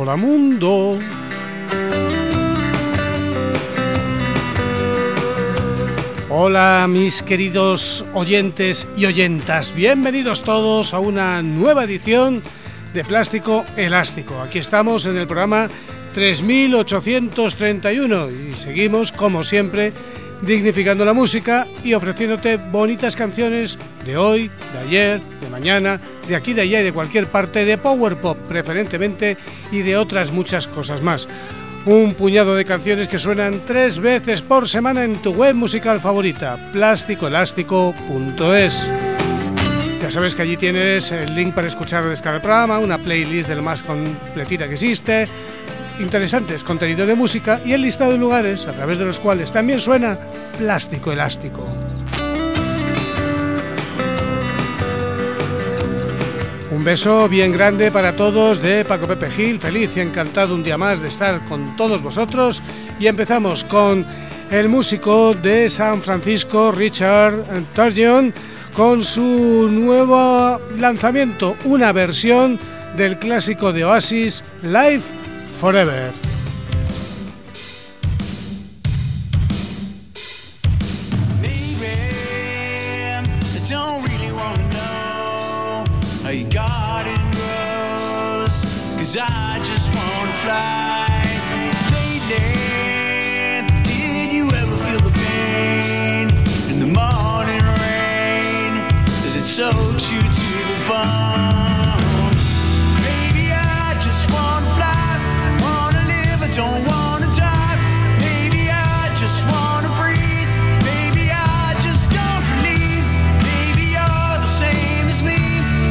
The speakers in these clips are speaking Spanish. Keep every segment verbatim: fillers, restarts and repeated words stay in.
Hola mundo. Hola mis queridos oyentes y oyentas, bienvenidos todos a una nueva edición de Plástico Elástico. Aquí estamos en el programa tres mil ochocientos treinta y uno y seguimos, como siempre, dignificando la música y ofreciéndote bonitas canciones de hoy, de ayer, de mañana, de aquí, de allá y de cualquier parte, de power pop preferentemente y de otras muchas cosas más. Un puñado de canciones que suenan tres veces por semana en tu web musical favorita, plástico elástico punto es. Ya sabes que allí tienes el link para escuchar o descargar el programa, una playlist de lo más completita que existe, interesantes contenidos de música y el listado de lugares a través de los cuales también suena Plástico Elástico. Un beso bien grande para todos de Paco Pepe Gil, feliz y encantado un día más de estar con todos vosotros y empezamos con el músico de San Francisco, Richard Turgeon, con su nuevo lanzamiento, una versión del clásico de Oasis, Live Forever. Your garden grows, 'cause I just wanna fly. Lately, did you ever feel the pain in the morning rain as it soaks you to the bone? Baby, I just wanna fly, wanna live, I don't wanna die. Maybe I just wanna breathe, maybe I just don't believe. Maybe you're the same as me.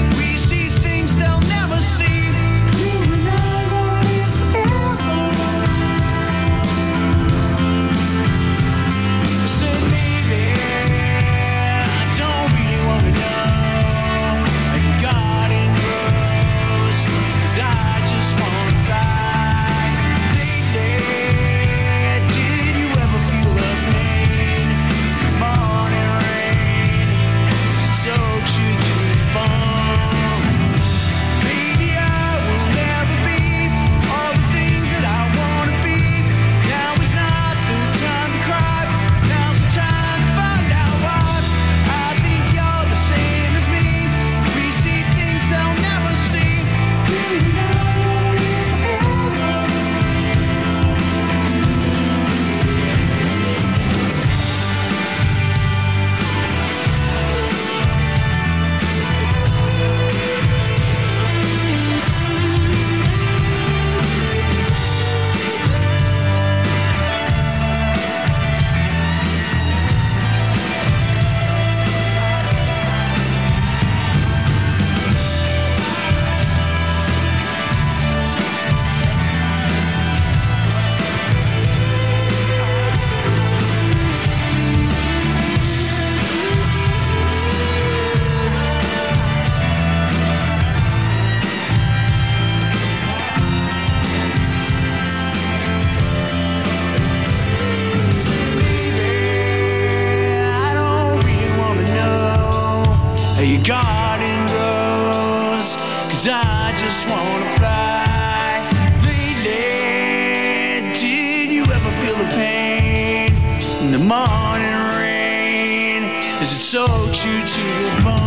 Your garden grows, 'cause I just wanna fly. Lately, did you ever feel the pain in the morning rain as it soaks you to the bone?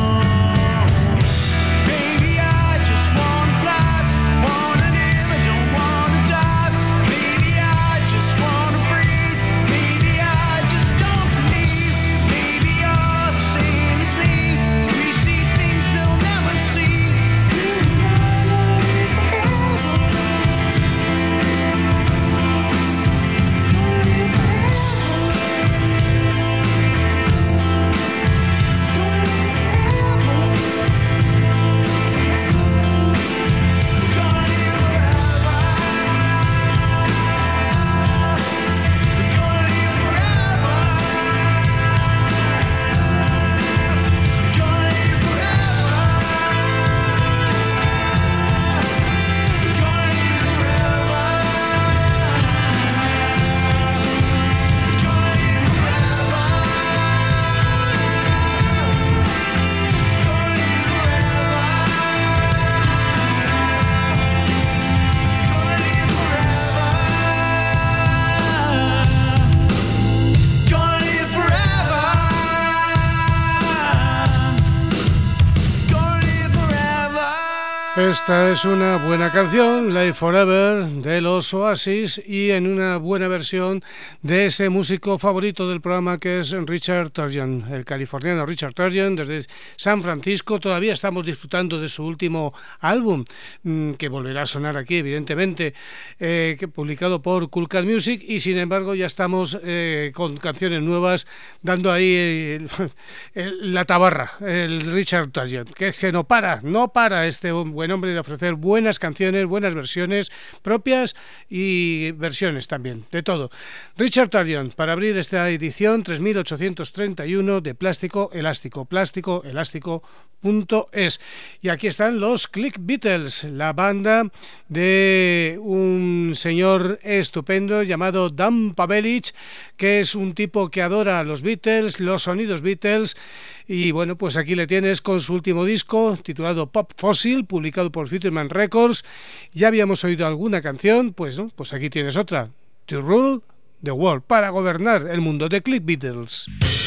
Esta es una buena canción, Live Forever, de los Oasis, y en una buena versión de ese músico favorito del programa que es Richard Turgeon, el californiano Richard Turgeon, desde San Francisco. Todavía estamos disfrutando de su último álbum, que volverá a sonar aquí, evidentemente, eh, que publicado por Cool Cat Music, y sin embargo ya estamos eh, con canciones nuevas, dando ahí el, el, la tabarra, el Richard Turgeon, que es que no para, no para este buen hombre de ofrecer buenas canciones, buenas versiones propias y versiones también, de todo. Richard Turgeon, para abrir esta edición tres mil ochocientos treinta y uno de Plástico Elástico, plástico elástico punto es. Y aquí están los Click Beatles, la banda de un señor estupendo llamado Dan Pavelic, que es un tipo que adora a los Beatles, los sonidos Beatles. Y bueno, pues aquí le tienes con su último disco titulado Pop Fossil, publicado por Futureman Records. Ya habíamos oído alguna canción, pues no, pues aquí tienes otra, To Rule the World, para gobernar el mundo, de Click Beatles.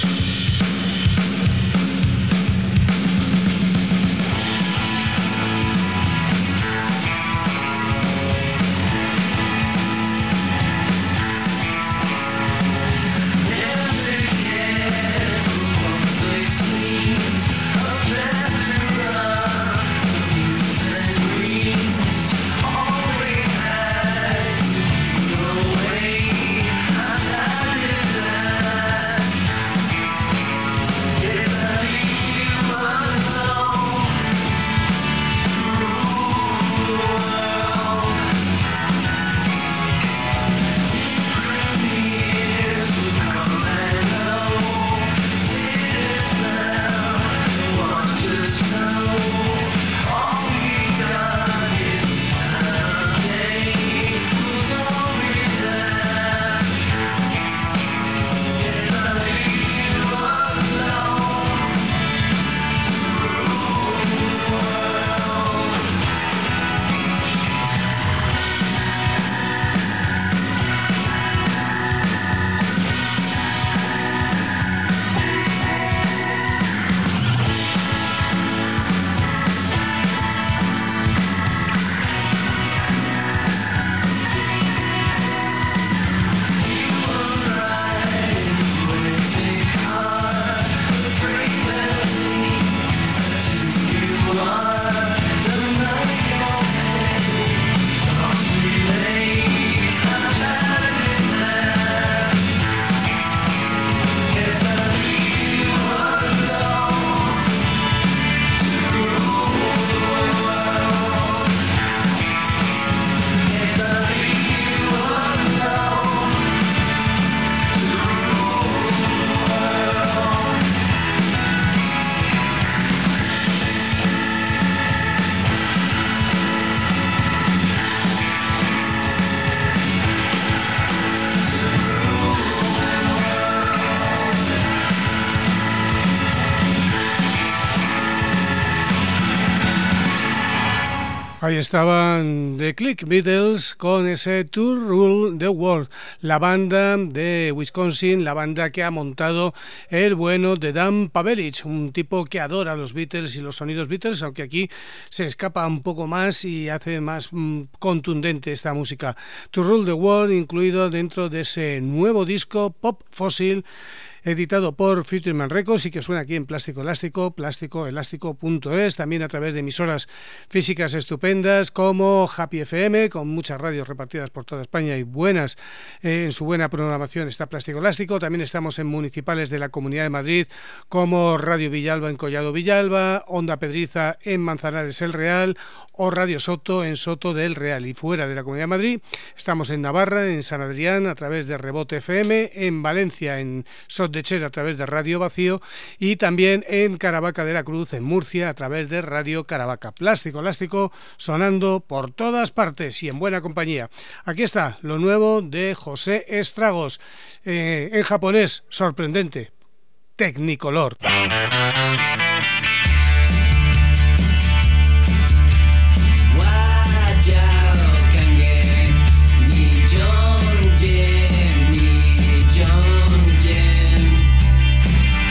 Ahí estaban The Click Beatles con ese To Rule the World, la banda de Wisconsin, la banda que ha montado el bueno de Dan Pavelic, un tipo que adora los Beatles y los sonidos Beatles, aunque aquí se escapa un poco más y hace más mm, contundente esta música. To Rule the World incluido dentro de ese nuevo disco Pop Fossil, editado por Futureman Records y que suena aquí en Plástico Elástico, plástico elástico punto es, también a través de emisoras físicas estupendas como Happy F M, con muchas radios repartidas por toda España y buenas, eh, en su buena programación está Plástico Elástico. También estamos en municipales de la Comunidad de Madrid como Radio Villalba en Collado Villalba, Onda Pedriza en Manzanares El Real o Radio Soto en Soto del Real. Y fuera de la Comunidad de Madrid estamos en Navarra, en San Adrián a través de Rebote F M, en Valencia en Sot de Cher a través de Radio Vacío y también en Caravaca de la Cruz en Murcia a través de Radio Caravaca. Plástico Elástico sonando por todas partes y en buena compañía. Aquí está lo nuevo de José Estragos, eh, en japonés, sorprendente, Technicolor.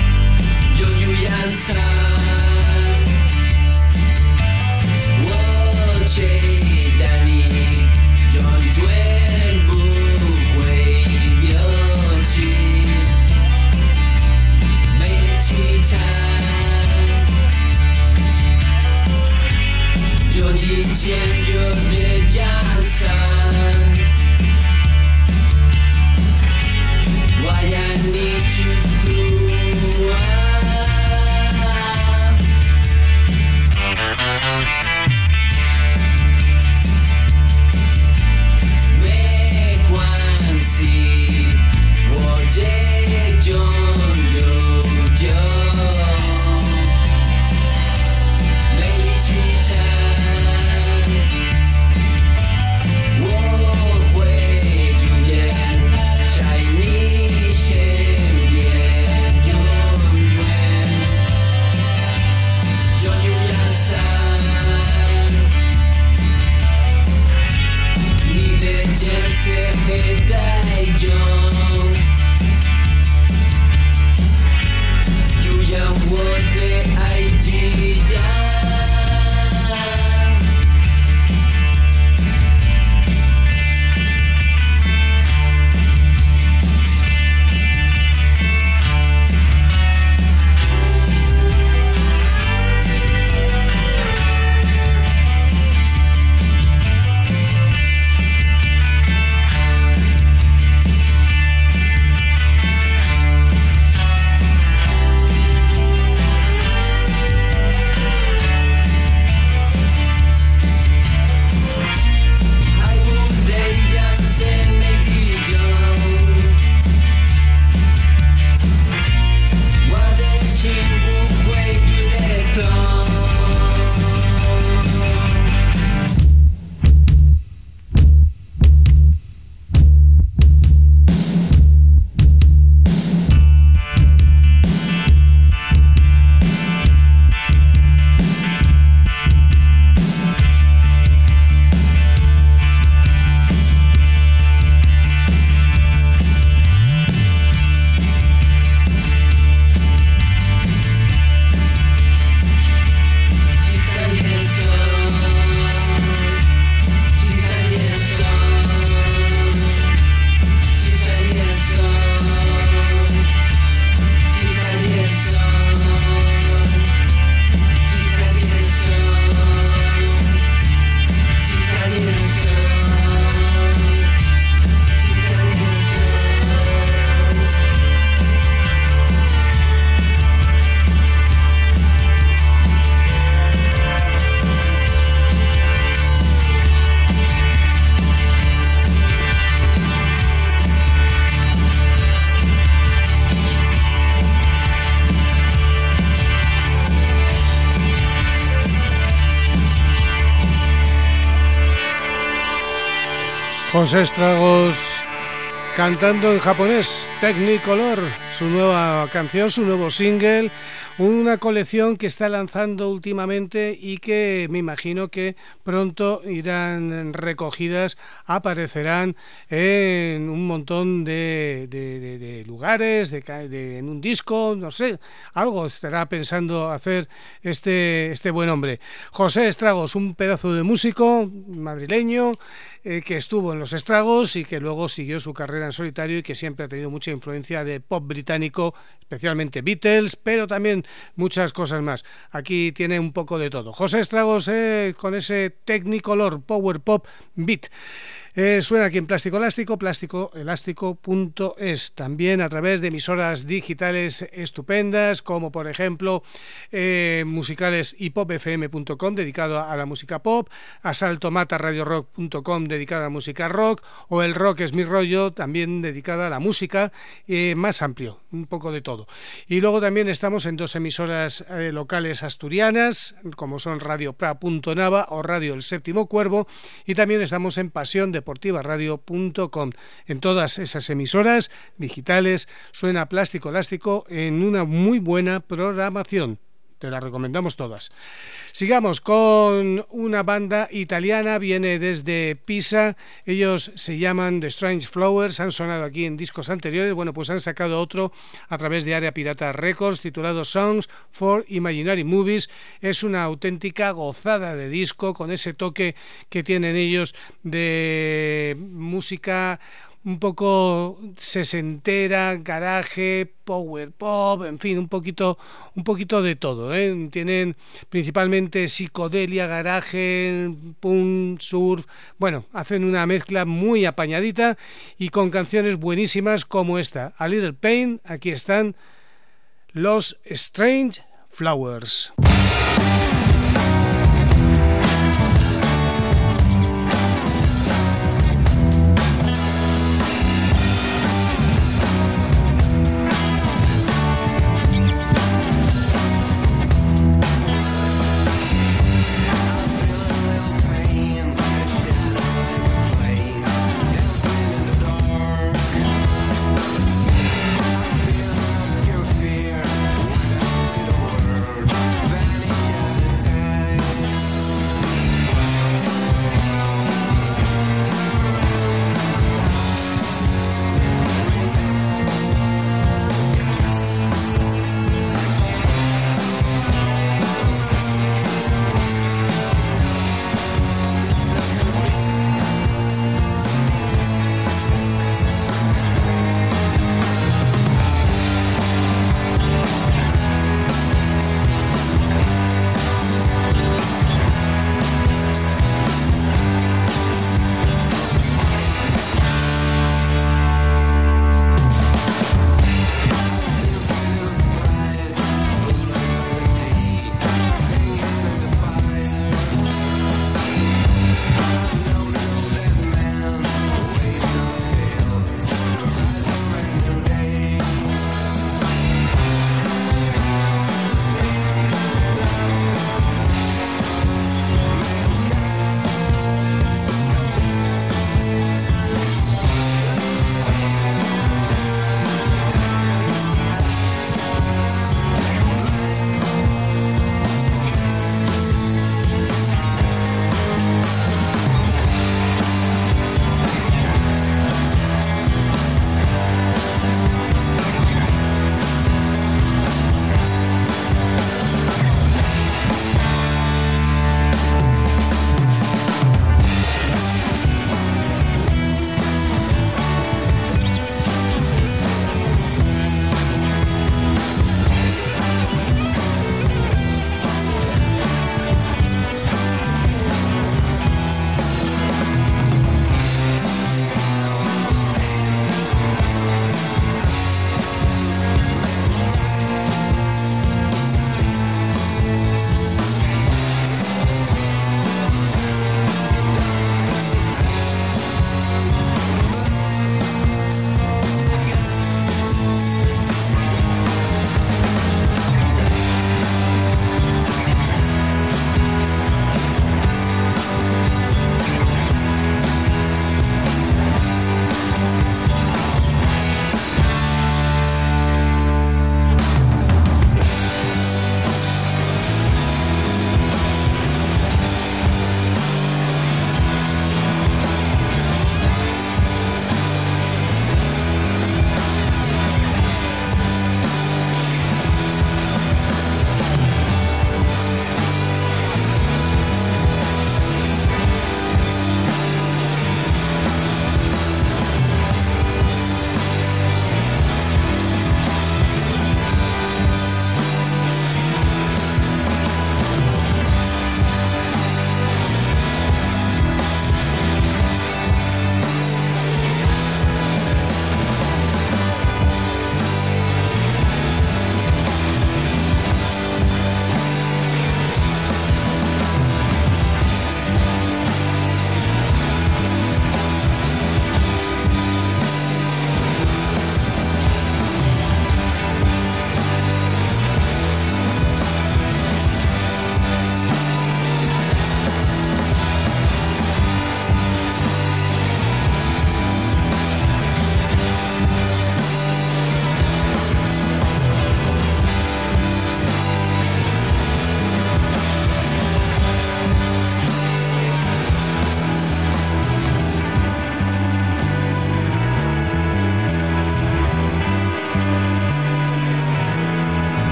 Whoa. 几千就的江山。Why I need you to没关系，我这种就就没去谈，我会逐渐在你身边，永远永远不散。你的肩是黑带中，就让我的爱激荡。 José Estragos cantando en japonés, Technicolor, su nueva canción, su nuevo single, una colección que está lanzando últimamente y que me imagino que pronto irán recogidas, aparecerán en un montón de, de, de, de lugares, de, de, en un disco, no sé, algo estará pensando hacer este, este buen hombre. José Estragos, un pedazo de músico madrileño, Eh, que estuvo en Los Estragos y que luego siguió su carrera en solitario y que siempre ha tenido mucha influencia de pop británico, especialmente Beatles, pero también muchas cosas más. Aquí tiene un poco de todo. José Estragos eh, con ese Technicolor Power Pop Beat. Eh, suena aquí en Plástico Elástico, plástico elástico punto es, también a través de emisoras digitales estupendas, como por ejemplo eh, musicales y pop f m punto com, dedicado a la música pop, Asalto Mata Radio Rock punto com, dedicada a la música rock, o El Rock es mi rollo, también dedicada a la música, eh, más amplio, un poco de todo. Y luego también estamos en dos emisoras eh, locales asturianas, como son Radio Pra punto Nava o Radio El Séptimo Cuervo, y también estamos en Pasión de deportiva radio punto com. En todas esas emisoras digitales suena Plástico Elástico en una muy buena programación. Te las recomendamos todas. Sigamos con una banda italiana, viene desde Pisa, ellos se llaman The Strange Flowers, han sonado aquí en discos anteriores, bueno, pues han sacado otro a través de Área Pirata Records titulado Songs for Imaginary Movies. Es una auténtica gozada de disco con ese toque que tienen ellos de música un poco sesentera, garaje, power pop, en fin, un poquito, un poquito de todo, ¿eh? Tienen principalmente psicodelia, garaje, punk, surf, bueno, hacen una mezcla muy apañadita y con canciones buenísimas como esta, A Little Pain. Aquí están los Strange Flowers. Fear, what I see the world.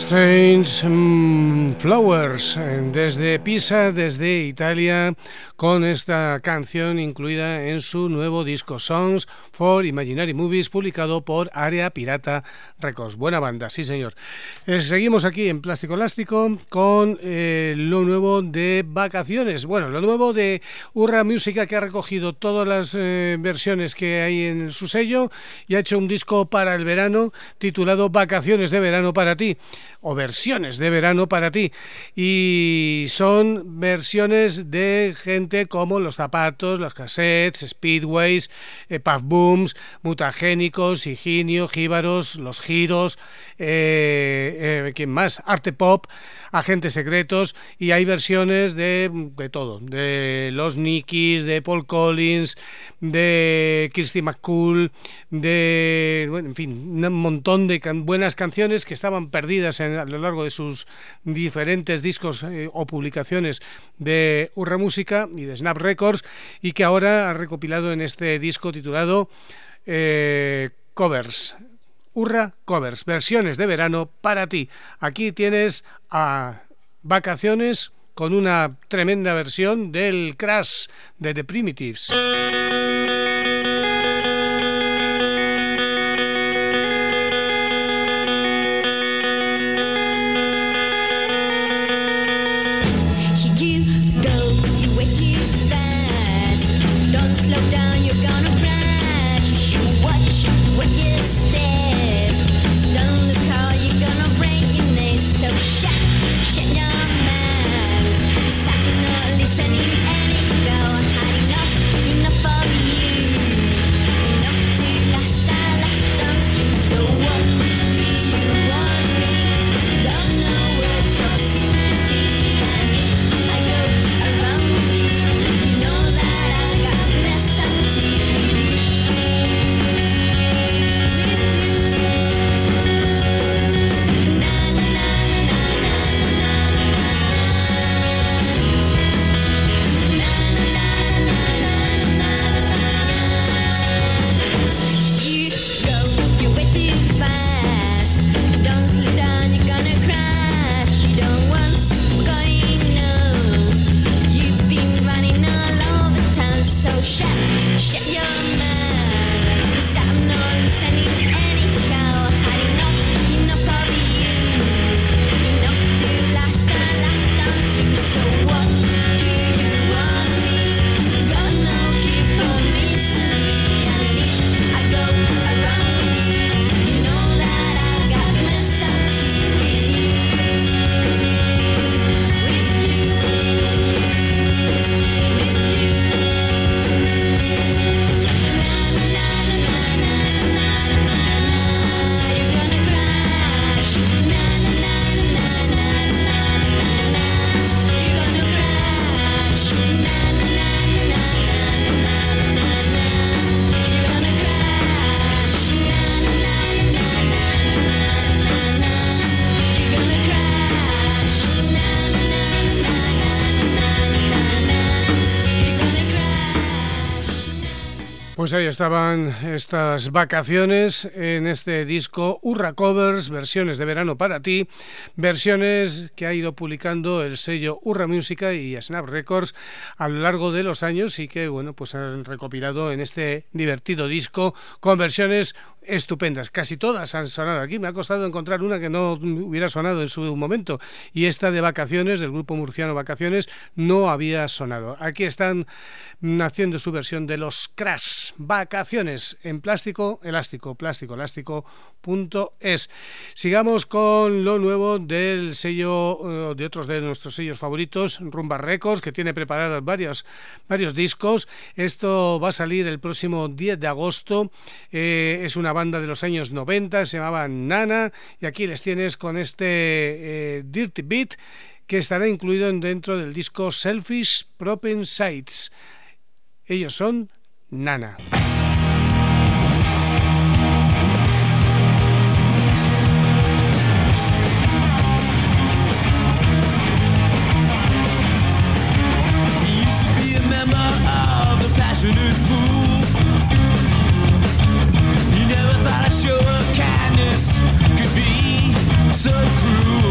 Strange um, Flowers, desde Pisa, desde Italia, con esta canción incluida en su nuevo disco Songs for Imaginary Movies, publicado por Área Pirata Records. Buena banda, sí señor. Eh, seguimos aquí en Plástico Elástico con eh, lo nuevo de Vacaciones. Bueno, lo nuevo de Urra Música, que ha recogido todas las eh, versiones que hay en su sello y ha hecho un disco para el verano titulado Vacaciones de Verano para ti, o versiones de verano para ti, y son versiones de gente como Los Zapatos, Los Cassettes, Speedways, eh, Puff Booms, Mutagénicos, Higinio, Jíbaros, Los Giros, eh, eh, ¿quién más? Arte Pop, Agentes Secretos, y hay versiones de, de todo, de Los Nikis, de Paul Collins, de Kirsty McCool, de, bueno, en fin, un montón de can- buenas canciones que estaban perdidas en, a lo largo de sus diferentes discos eh, o publicaciones de Urra Música y de Snap Records, y que ahora ha recopilado en este disco titulado eh, Covers. Urra Covers, versiones de verano para ti. Aquí tienes a Vacaciones con una tremenda versión del Crash de The Primitives. Pues ahí estaban estas Vacaciones en este disco Urra Covers, versiones de verano para ti, versiones que ha ido publicando el sello Urra Música y Snap Records a lo largo de los años, y que bueno, pues han recopilado en este divertido disco con versiones estupendas. Casi todas han sonado aquí. Me ha costado encontrar una que no hubiera sonado en su momento, y esta de Vacaciones, del grupo murciano Vacaciones, no había sonado. Aquí están haciendo su versión de los Crash, Vacaciones, en Plástico Elástico, plástico elástico punto es. Sigamos con lo nuevo del sello, de otros de nuestros sellos favoritos, Rumba Records, que tiene preparados varios, varios discos. Esto va a salir el próximo diez de agosto. Eh, es una banda de los años noventa, se llamaba Nana, y aquí les tienes con este eh, Dirty Beat, que estará incluido dentro del disco Selfish Propensites. Ellos son Nana. So cruel.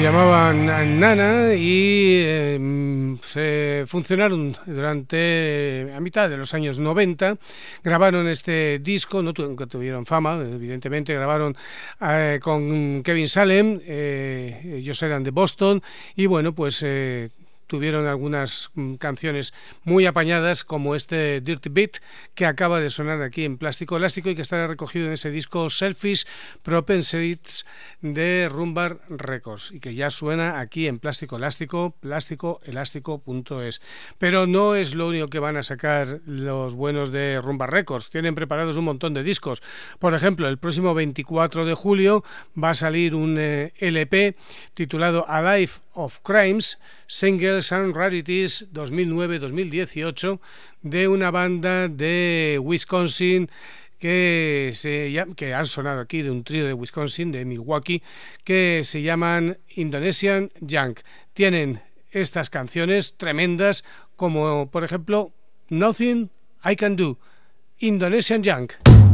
llamaban Nana y eh, se funcionaron durante a mitad de los años noventa, grabaron este disco, no tu, tuvieron fama, evidentemente, grabaron eh, con Kevin Salem, eh, ellos eran de Boston y bueno, pues eh, tuvieron algunas canciones muy apañadas como este Dirty Beat que acaba de sonar aquí en Plástico Elástico y que estará recogido en ese disco Selfish Propensities de Rumbar Records y que ya suena aquí en Plástico Elástico, plástico elástico punto es. Pero no es lo único que van a sacar los buenos de Rumbar Records, tienen preparados un montón de discos. Por ejemplo, el próximo veinticuatro de julio va a salir un eh, L P titulado A Life of Crimes, Singles and Rarities dos mil nueve dos mil dieciocho de una banda de Wisconsin que, se, que han sonado aquí, de un trío de Wisconsin, de Milwaukee, que se llaman Indonesian Junk. Tienen estas canciones tremendas como por ejemplo Nothing I Can Do, Indonesian Junk.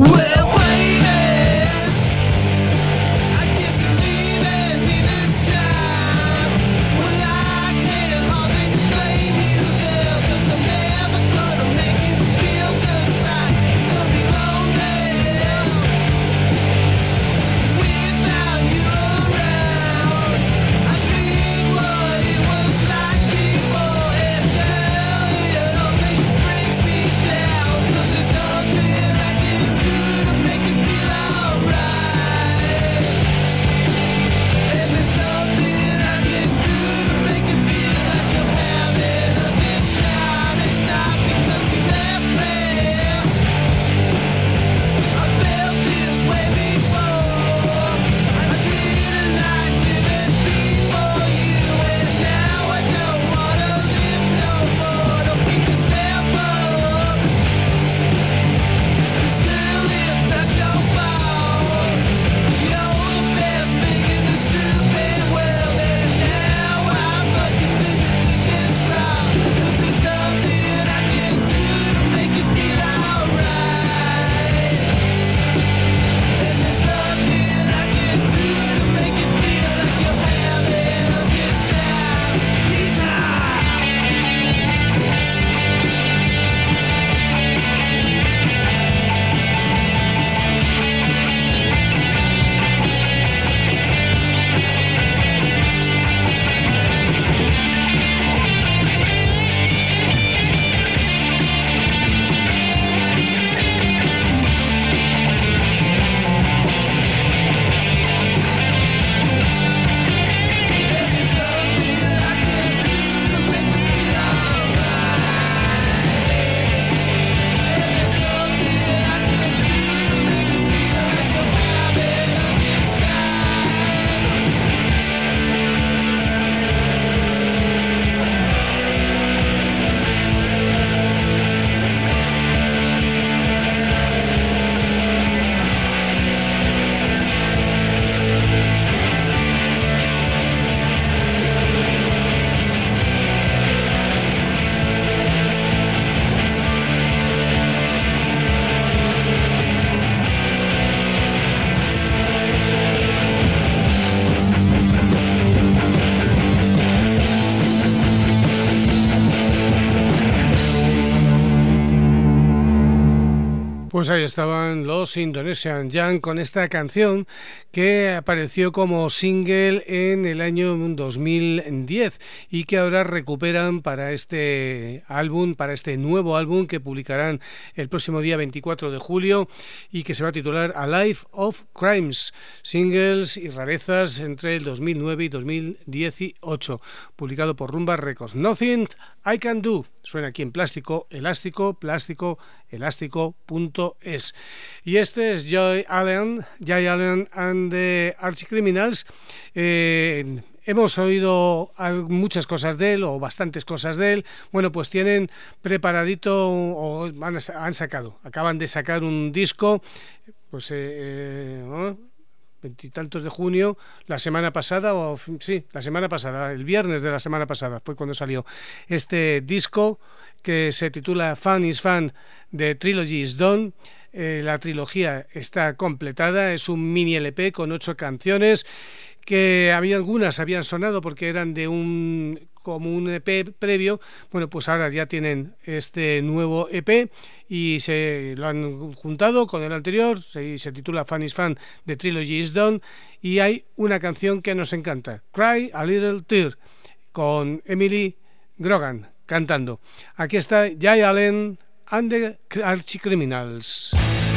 Pues ahí estaban los Indonesian Junk con esta canción que apareció como single en el año dos mil diez y que ahora recuperan para este álbum, para este nuevo álbum que publicarán el próximo día veinticuatro de julio y que se va a titular A Life of Crimes, singles y rarezas entre el dos mil nueve y dos mil dieciocho, publicado por Rumbar Records. Nothing I Can Do, suena aquí en Plástico Elástico, plástico elástico punto es. Y este es Joy Allen, Joy Allen and the Archcriminals. Eh, hemos oído muchas cosas de él, o bastantes cosas de él. Bueno, pues tienen preparadito, o han, han sacado, acaban de sacar un disco, pues eh, eh, ¿no? veintitantos de junio, la semana pasada, o sí, la semana pasada, el viernes de la semana pasada fue cuando salió este disco que se titula Fun is Fun, The Trilogy is Done. Eh, la trilogía está completada, es un mini L P con ocho canciones que había algunas habían sonado porque eran de un como un E P previo. Bueno, pues ahora ya tienen este nuevo E P y se lo han juntado con el anterior, se, se titula Fan is Fan, The Trilogy is Done, y hay una canción que nos encanta, Cry a Little Tear, con Emily Grogan cantando. Aquí está Jay Allen and the Archcriminals.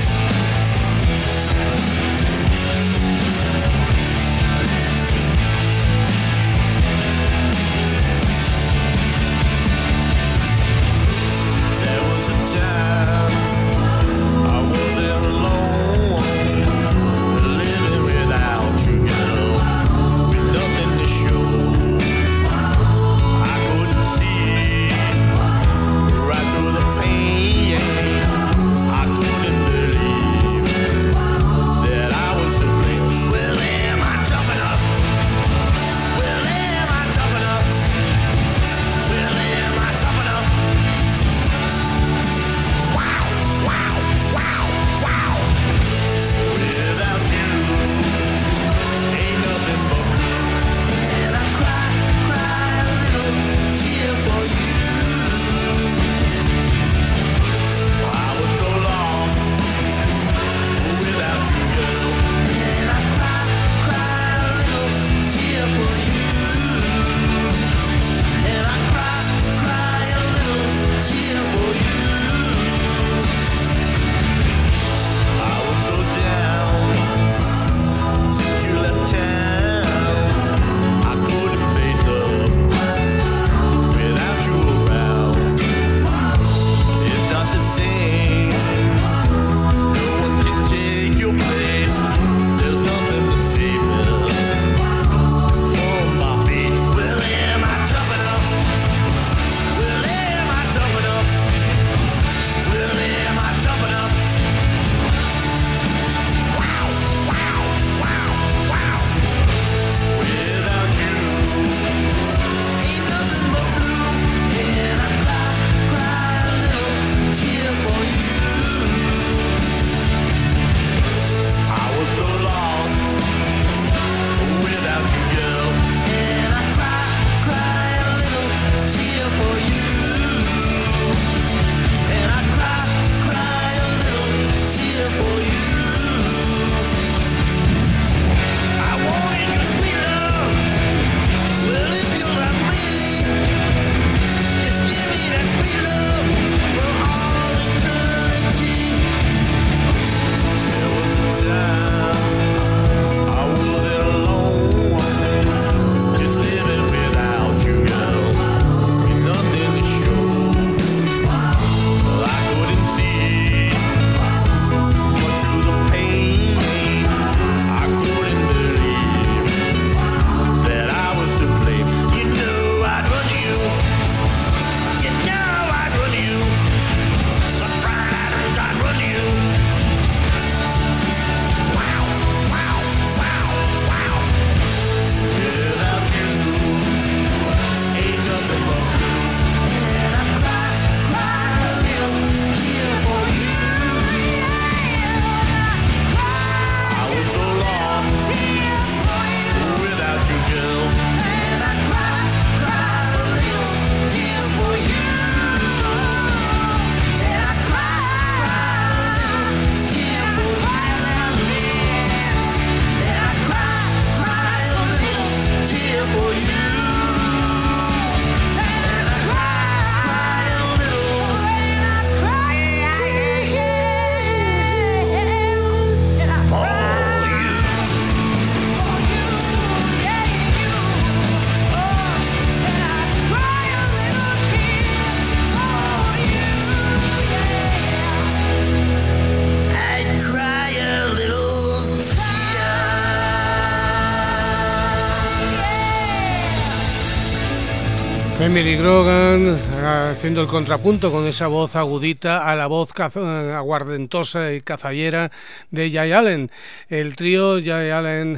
Emily Grogan haciendo el contrapunto con esa voz agudita a la voz aguardentosa y cazallera de Jay Allen. El trío Jay Allen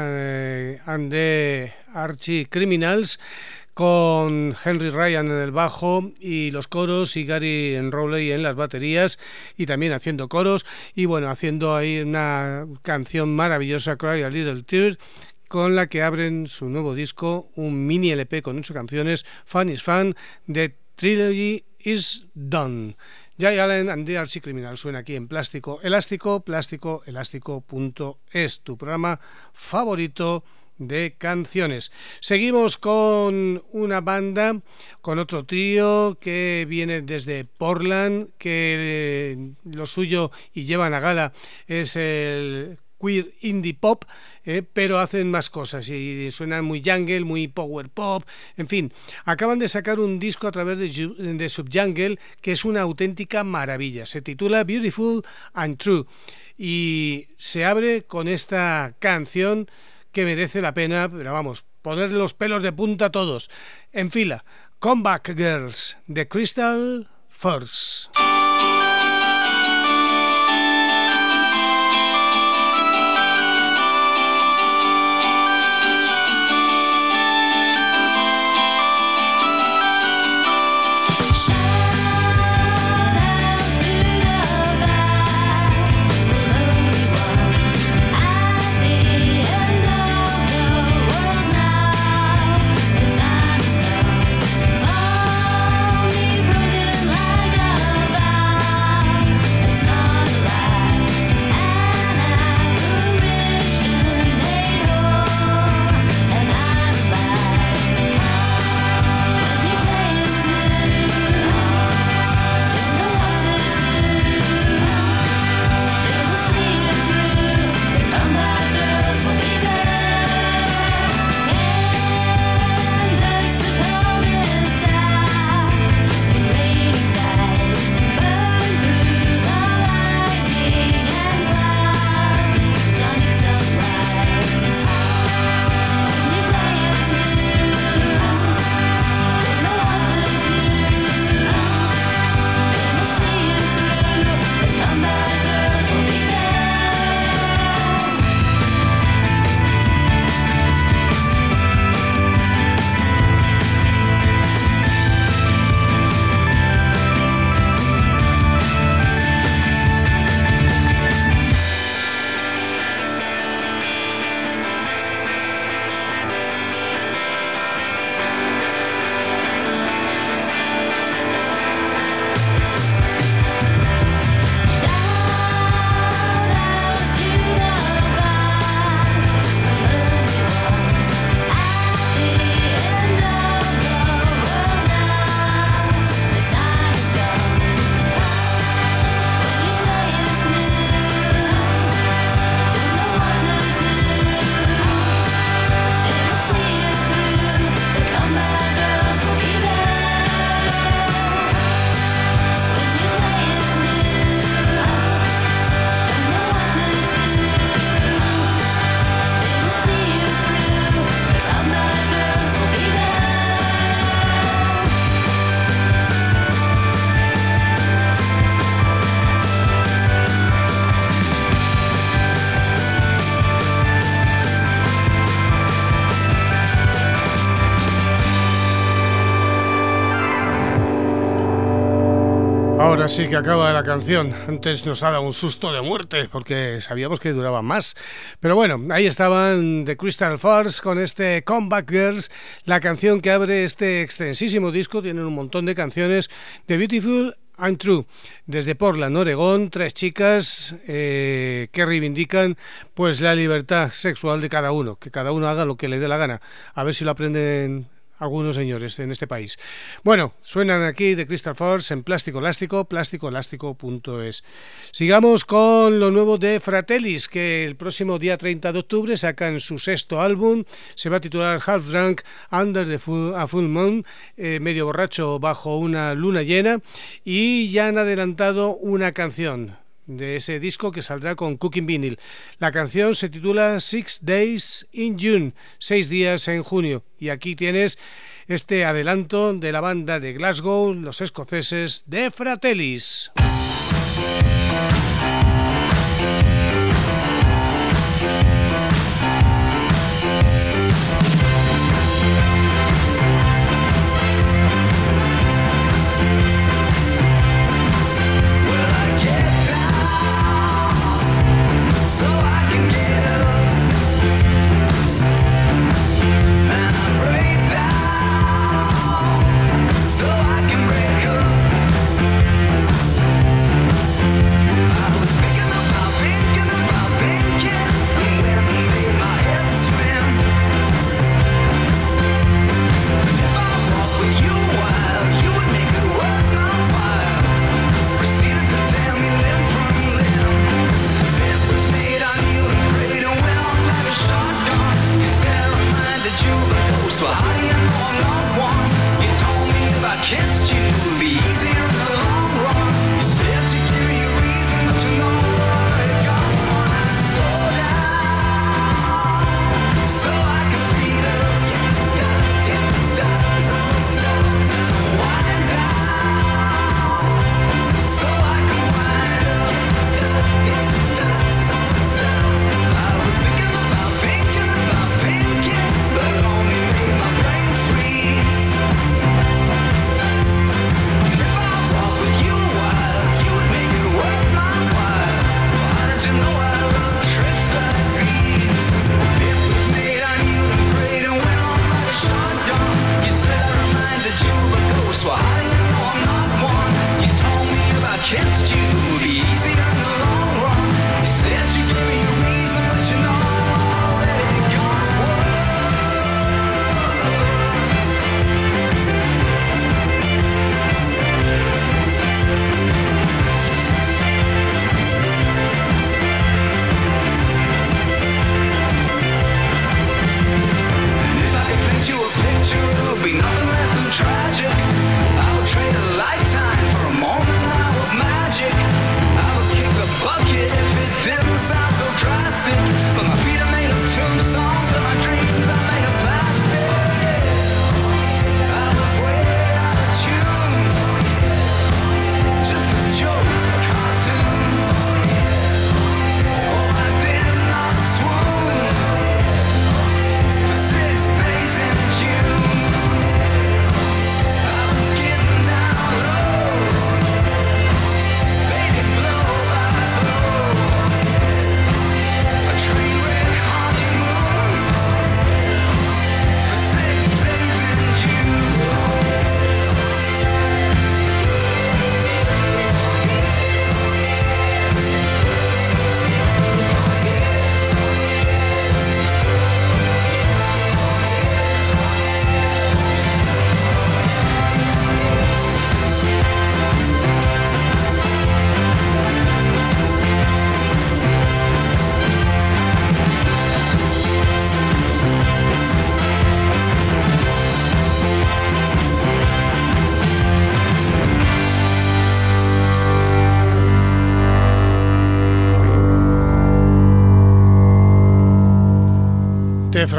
uh, and the Archcriminals, con Henry Ryan en el bajo y los coros, y Gary Rowley en las baterías y también haciendo coros, y bueno, haciendo ahí una canción maravillosa, Cry a Little Tear, con la que abren su nuevo disco, un mini L P con ocho canciones, Fun is Fun, The Trilogy is Done. Jay Allen and the Archicriminal suena aquí en Plástico Elástico, plástico elástico punto es, tu programa favorito de canciones. Seguimos con una banda, con otro trío que viene desde Portland, que eh, lo suyo y llevan a gala es el queer indie pop, eh, pero hacen más cosas y suenan muy jungle, muy power pop, en fin. Acaban de sacar un disco a través de, de Subjungle que es una auténtica maravilla. Se titula Beautiful and True y se abre con esta canción que merece la pena, pero vamos, poner los pelos de punta a todos. En fila, Comeback Girls, de Crystal Force. Ahora sí que acaba la canción. Antes nos ha dado un susto de muerte porque sabíamos que duraba más. Pero bueno, ahí estaban The Crystal Force con este Comeback Girls, la canción que abre este extensísimo disco. Tienen un montón de canciones de Beautiful and True. Desde Portland, Oregón, tres chicas eh, que reivindican pues la libertad sexual de cada uno, que cada uno haga lo que le dé la gana. A ver si lo aprenden algunos señores en este país. Bueno, suenan aquí de Crystal Force en Plástico Elástico, plástico elástico punto es. Sigamos con lo nuevo de Fratellis, que el próximo día treinta de octubre sacan su sexto álbum. Se va a titular Half Drunk Under the Full, a Full Moon, eh, medio borracho bajo una luna llena, y ya han adelantado una canción de ese disco que saldrá con Cooking Vinyl. La canción se titula Six Days in June, seis días en junio, y aquí tienes este adelanto de la banda de Glasgow, los escoceses de Fratellis. So I can get up.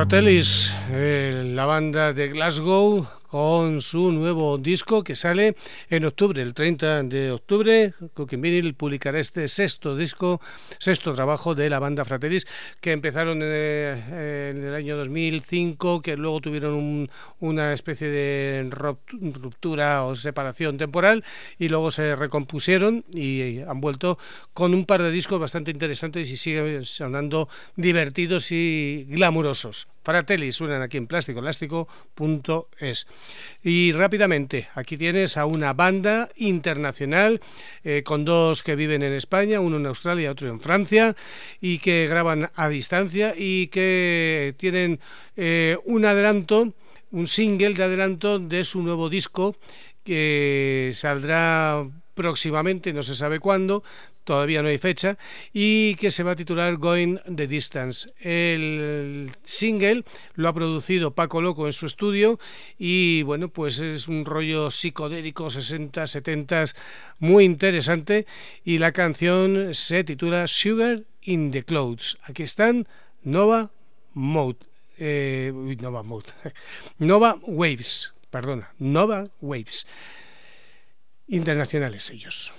Fratellis, eh, la banda de Glasgow, con su nuevo disco que sale en octubre, el treinta de octubre. Cooking Vinyl publicará este sexto disco, sexto trabajo de la banda Fratellis, que empezaron eh, en el año dos mil cinco, que luego tuvieron un, una especie de ruptura o separación temporal y luego se recompusieron y han vuelto con un par de discos bastante interesantes y siguen sonando divertidos y glamurosos. Fratellis suenan aquí en plástico elástico punto es. Y rápidamente, aquí tienes a una banda internacional eh, con dos que viven en España, uno en Australia y otro en Francia, y que graban a distancia y que tienen eh, un adelanto, un single de adelanto de su nuevo disco que saldrá próximamente, no se sabe cuándo, todavía no hay fecha, y que se va a titular Going the Distance. El single lo ha producido Paco Loco en su estudio y bueno, pues es un rollo psicodélico sesenta, setenta muy interesante, y la canción se titula Sugar in the Clouds. Aquí están Nova Mode, eh, uy, Nova Mode, Nova Waves, perdona, Nova Waves, internacionales ellos.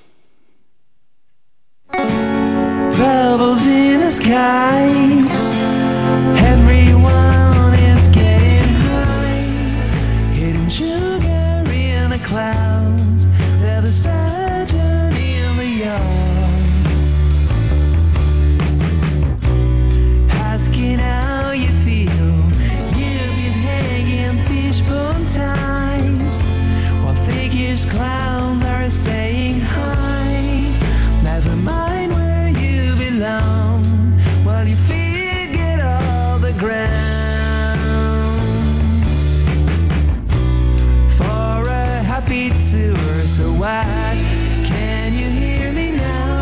Bubbles in the sky, everyone is getting high, hitting sugar in the clouds, they're the Saturn in the yard, asking how you feel, you've been hanging fishbone ties, while figures clowns are saying hi, never mind where you belong, while your feet get off the ground. For a happy tour, so wide, can you hear me now?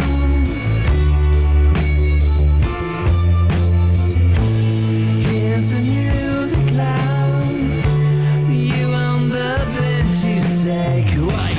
Here's the music loud, you on the bed to say quiet.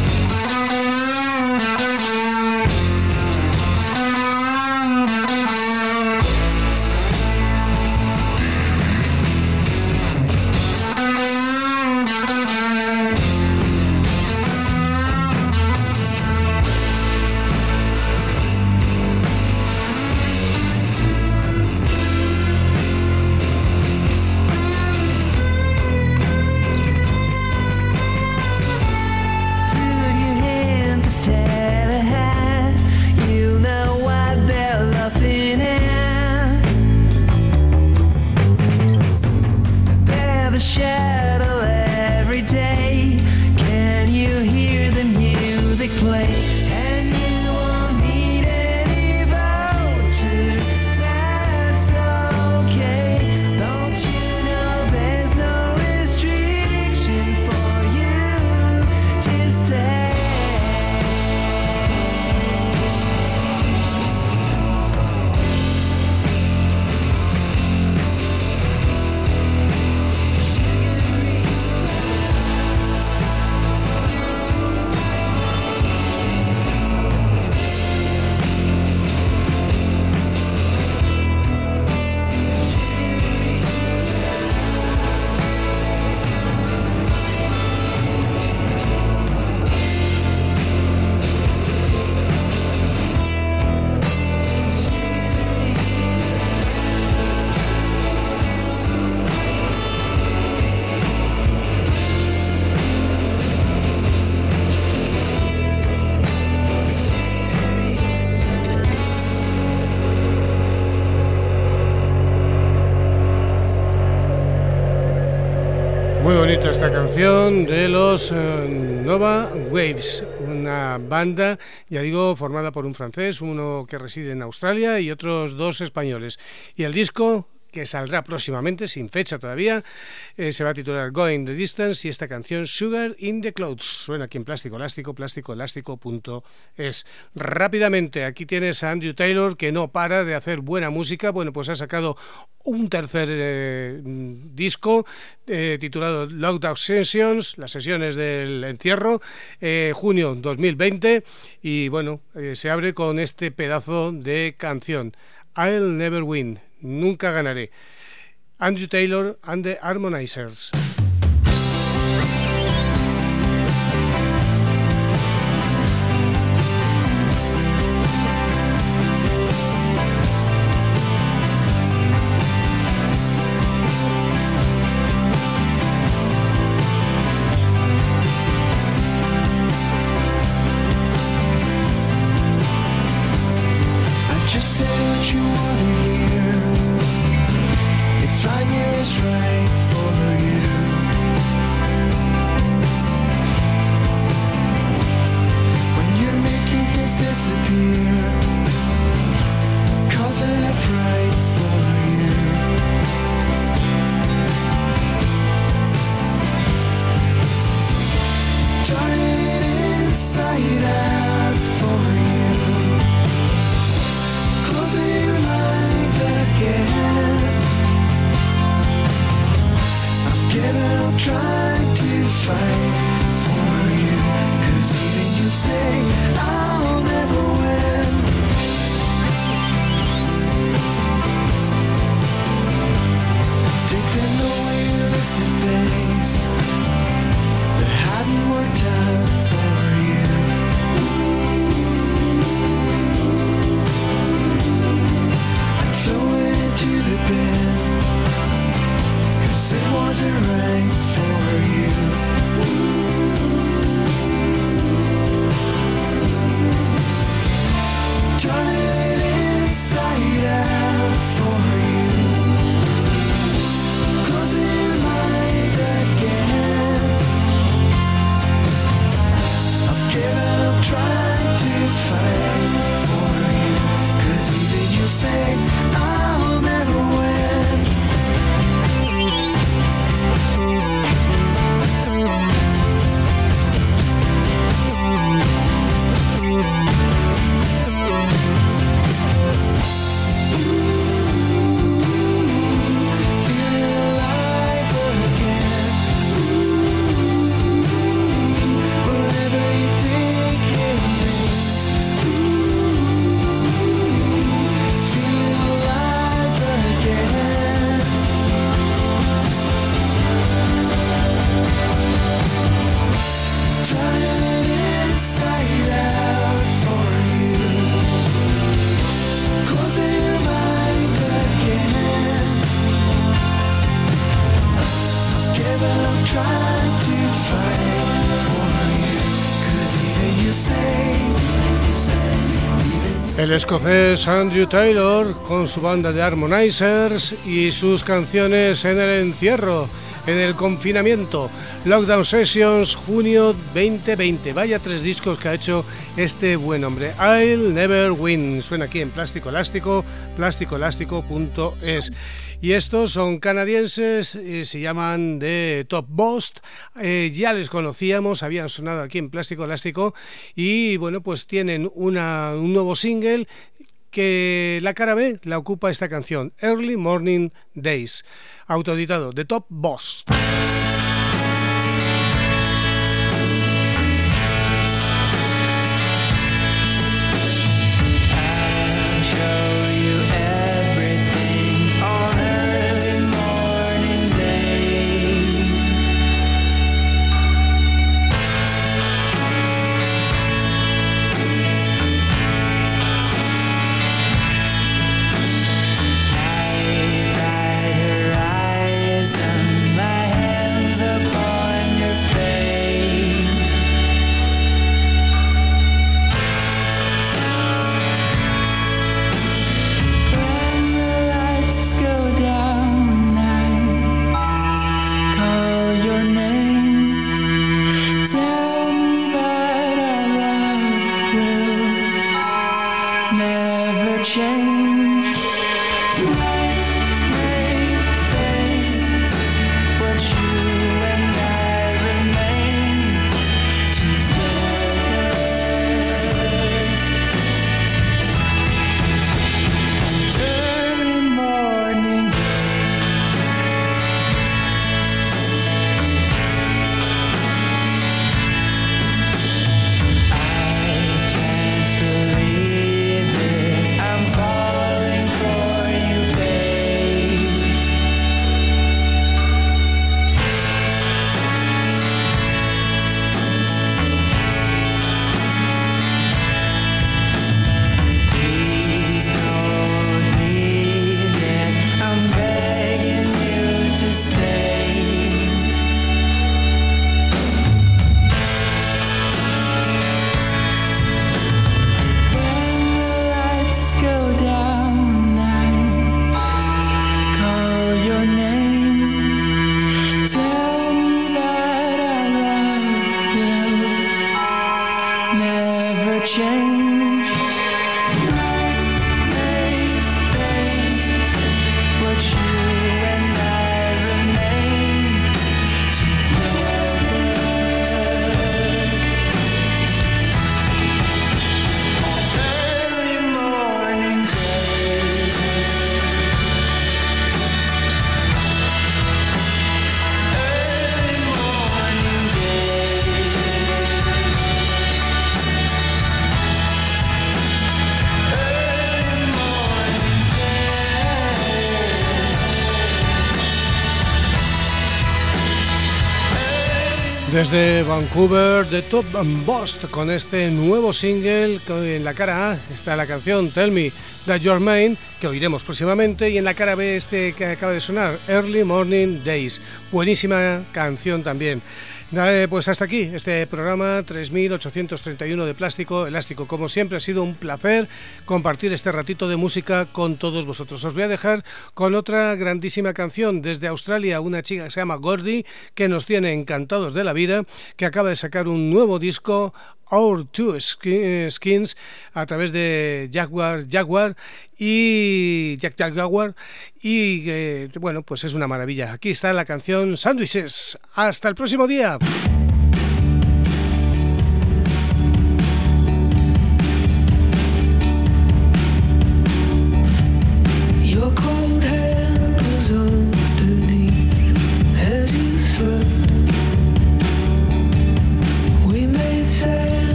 Muy bonita esta canción de los uh, Nova Waves, una banda, ya digo, formada por un francés, uno que reside en Australia y otros dos españoles. Y el disco, que saldrá próximamente, sin fecha todavía, eh, se va a titular Going the Distance, y esta canción Sugar in the Clouds suena aquí en Plástico Elástico, plástico elástico punto es. Rápidamente, aquí tienes a Andrew Taylor, que no para de hacer buena música. Bueno, pues ha sacado un tercer eh, disco eh, titulado Lockdown Sessions, las sesiones del encierro, eh, junio dos mil veinte, y bueno, eh, se abre con este pedazo de canción, I'll Never Win, nunca ganaré. Andrew Taylor and the Harmonizers. Just say what you want to hear. If I knew it's right for you. When you're making things disappear, cause I left right for you. Turning it inside out for you. Closing your mind again. I've given up trying to fight for you. Cause even you say I'll never win. Taking away your list of things that hadn't worked out for you. Throw it into the bin, cause it wasn't right for you. Turning it inside out for you. Closing your mind again. I've given up trying to fight for you. Cause even you say I'll never win. Feeling alive again. Whatever you think it means. Feeling alive again. Turning it inside out for you. Closing your mind again. I've given up trying to fight for you. Cause even you say, you say, even you El escocés Andrew Taylor con su banda de Harmonizers y sus canciones en el encierro, en el confinamiento. Lockdown Sessions, junio veinte veinte. Vaya tres discos que ha hecho este buen hombre. I'll Never Win. Suena aquí en Plástico Elástico, plástico elástico punto es. Y estos son canadienses, eh, se llaman The Top Boss. Eh, ya les conocíamos, habían sonado aquí en Plástico Elástico. Y bueno, pues tienen una, un nuevo single que la cara B la ocupa esta canción, Early Morning Days, autoeditado, The Top Boss. My change. Desde Vancouver, The Top Boss, con este nuevo single, en la cara A está la canción Tell Me That You're Mine, que oiremos próximamente, y en la cara B este que acaba de sonar, Early Morning Days, buenísima canción también. Pues hasta aquí este programa tres mil ochocientos treinta y uno de Plástico Elástico. Como siempre ha sido un placer compartir este ratito de música con todos vosotros. Os voy a dejar con otra grandísima canción desde Australia, una chica que se llama Gordy, que nos tiene encantados de la vida, que acaba de sacar un nuevo disco, Our Two Skins, a través de Jaguar Jaguar y Jack Jack Jaguar, y eh, bueno, pues es una maravilla. Aquí está la canción Sandwiches. Hasta el próximo día.